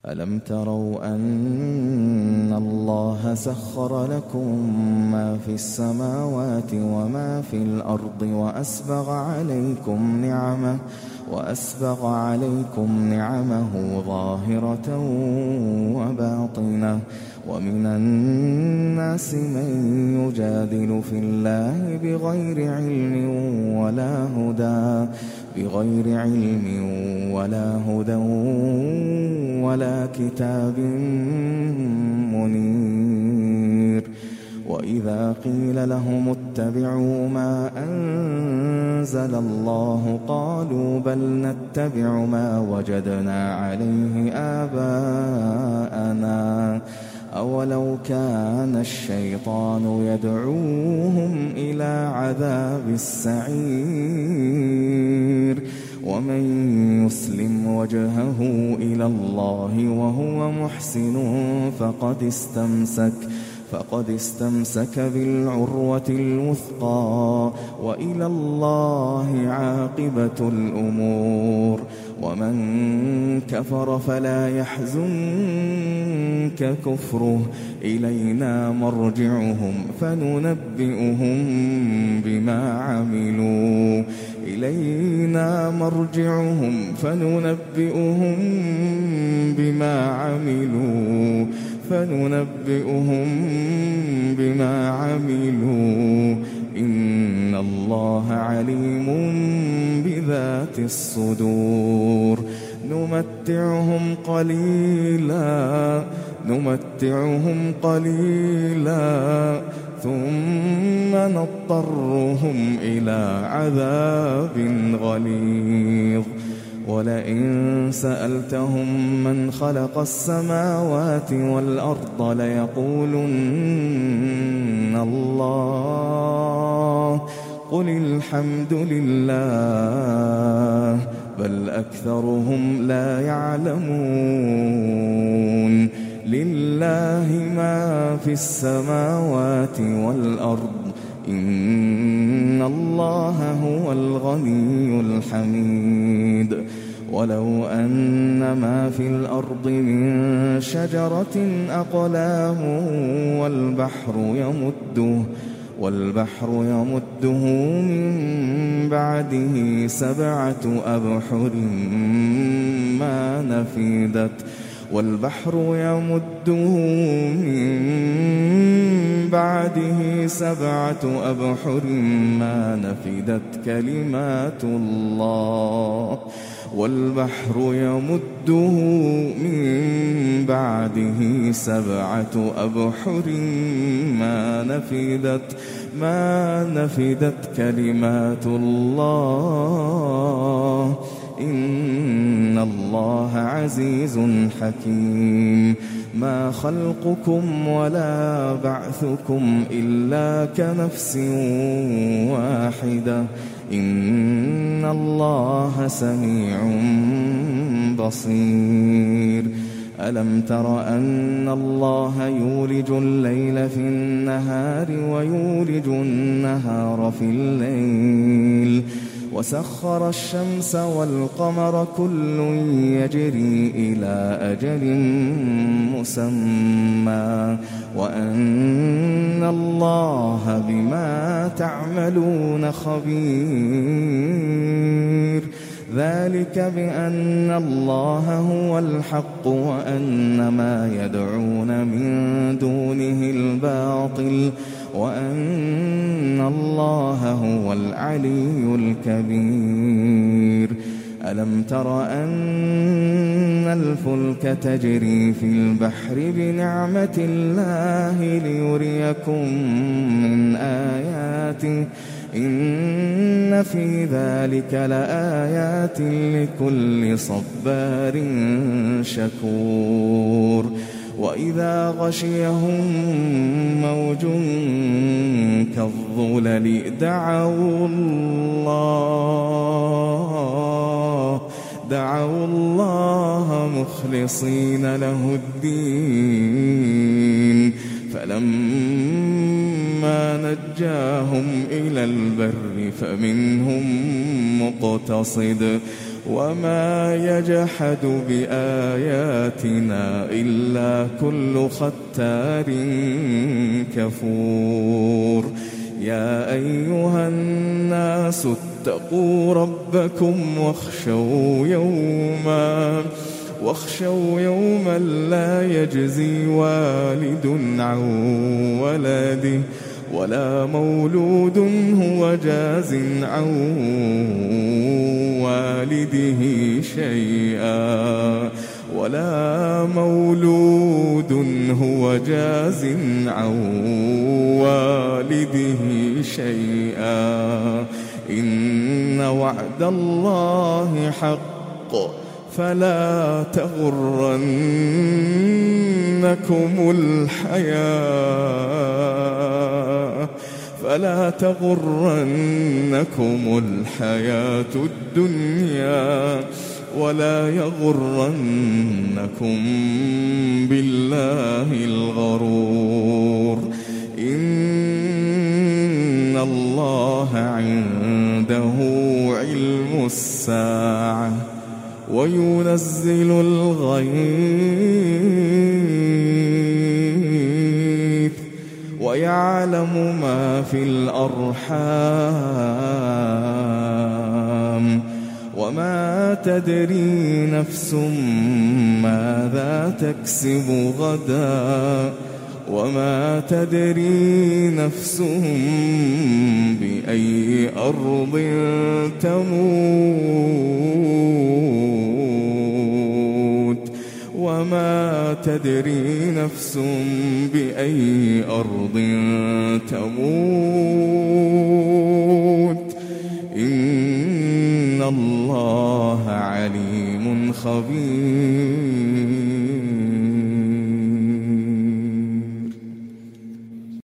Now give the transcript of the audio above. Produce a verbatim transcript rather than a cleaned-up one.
ألم تروا أن الله سخر لكم ما في السماوات وما في الأرض وأسبغ عليكم نعمه وأسبغ عليكم نعمه ظاهرة وباطنة ومن الناس من يجادل في الله بغير علم ولا هدى بغير علم ولا هدى ولا كتاب منير. وإذا قيل لهم اتبعوا ما أنزل الله قالوا بل نتبع ما وجدنا عليه آباءنا أولو كان الشيطان يدعوهم إلى عذاب السعير. ومن يسلم وجهه إلى الله وهو محسن فقد استمسك فقد استمسك بالعروة الوثقى وإلى الله عاقبة الأمور. ومن كفر فلا يحزنك كفره إلينا مرجعهم فننبئهم بما عملوا إلينا مرجعهم فننبئهم بما عملوا فننبئهم بما عملوا إن الله عليم بذات الصدور. نمتعهم قليلا نمتعهم قليلا ثم نضطرهم إلى عذاب غليظ. ولئن سألتهم من خلق السماوات والأرض ليقولن الله قل الحمد لله بل أكثرهم لا يعلمون. لله ما في السماوات والأرض إن الله هو الغني الحميد. ولو أن ما في الأرض من شجرة أقلام والبحر يمده والبحر يمده من بعده سبعة أبحر ما نفدت والبحر يمده من بعده سبعة أبحر ما نفدت كلمات الله والبحر يمده من بعده سبعة أبحر ما نفدت ما نفدت كلمات الله إن الله عزيز حكيم. ما خلقكم ولا بعثكم إلا كنفس واحدة إن الله سميع بصير. ألم تر أن الله يولج الليل في النهار ويولج النهار في الليل وسخر الشمس والقمر كل يجري إلى أجل مسمى وأن الله بما تعملون خبير. ذلك بأن الله هو الحق وأن ما يدعون من دونه الباطل وأن الله هو العلي الكبير. ألم تر أن الفلك تجري في البحر بنعمة الله ليريكم من آياته إن في ذلك لآيات لكل صبار شكور. وإذا غشيهم موج كالظلل دعوا الله دعوا الله مخلصين له الدين فلما نجاهم إلى البر فمنهم مقتصد وما يجحد بآياتنا إلا كل ختار كفور. يا أيها الناس اتقوا ربكم واخشوا يوما واخشوا يوما لا يجزي والد عن ولده ولا مولود هو جاز عن والده شيئا ولا مولود هو جاز عن والده شيئا إن وعد الله حق فلا تغرنكم الحياة فلا تغرنكم الحياة الدنيا ولا يغرنكم بالله الغرور. إن الله عنده علم الساعة وينزل الغيث ويعلم ما في الأرحام وما تدري نفس ماذا تكسب غدا وما تدري نفس بأي أرض تموت وما تدري نفس بأي أرض تموت إن الله عليم خبير.